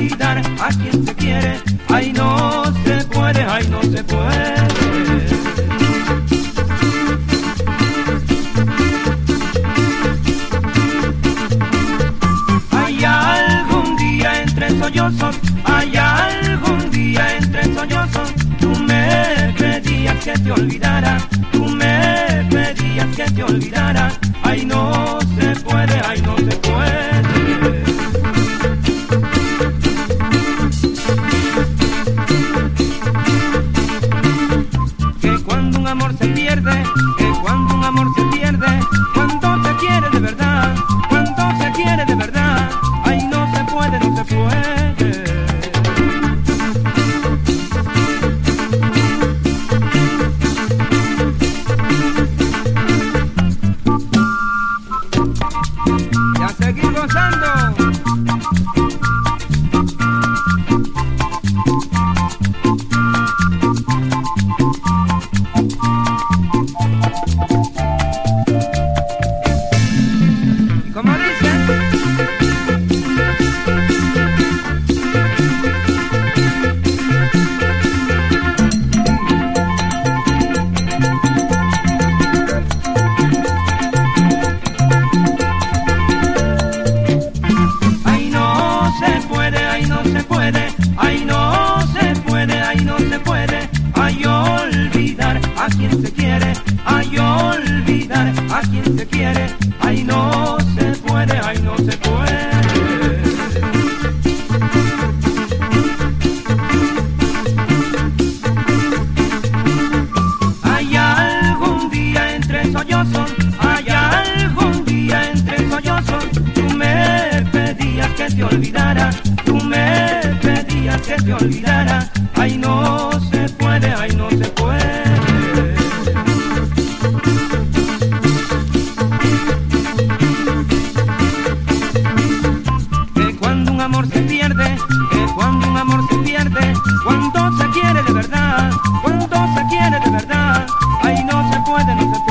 olvidar a quien se quiere, ay no se puede, ay no se puede. Hay algún día entre sollozos, hay algún día entre sollozos, tú me pedías que te olvidara, tú me pedías que te olvidara, ay no se puede, ay no se puede. Que cuando un amor se pierde, que cuando un amor se pierde, cuando se quiere de verdad, cuando se quiere de verdad, ay no se puede, no se puede. Y a seguir gozando. Como dicen, ay no se puede, ay no se puede, ay no se puede, ay no se puede, ay olvidar a quien se quiere, ay olvidar a quien se quiere, ay no se puede, ay no se puede. Hay algún día entre sollozos, hay algún día entre sollozos, tú me pedías que te olvidara, tú me pedías que te olvidara, ay no se puede, ay no se puede. Que cuando un amor se pierde, que cuando un amor se pierde, cuando se quiere de verdad, cuando se quiere de verdad, ay no se puede, no se puede.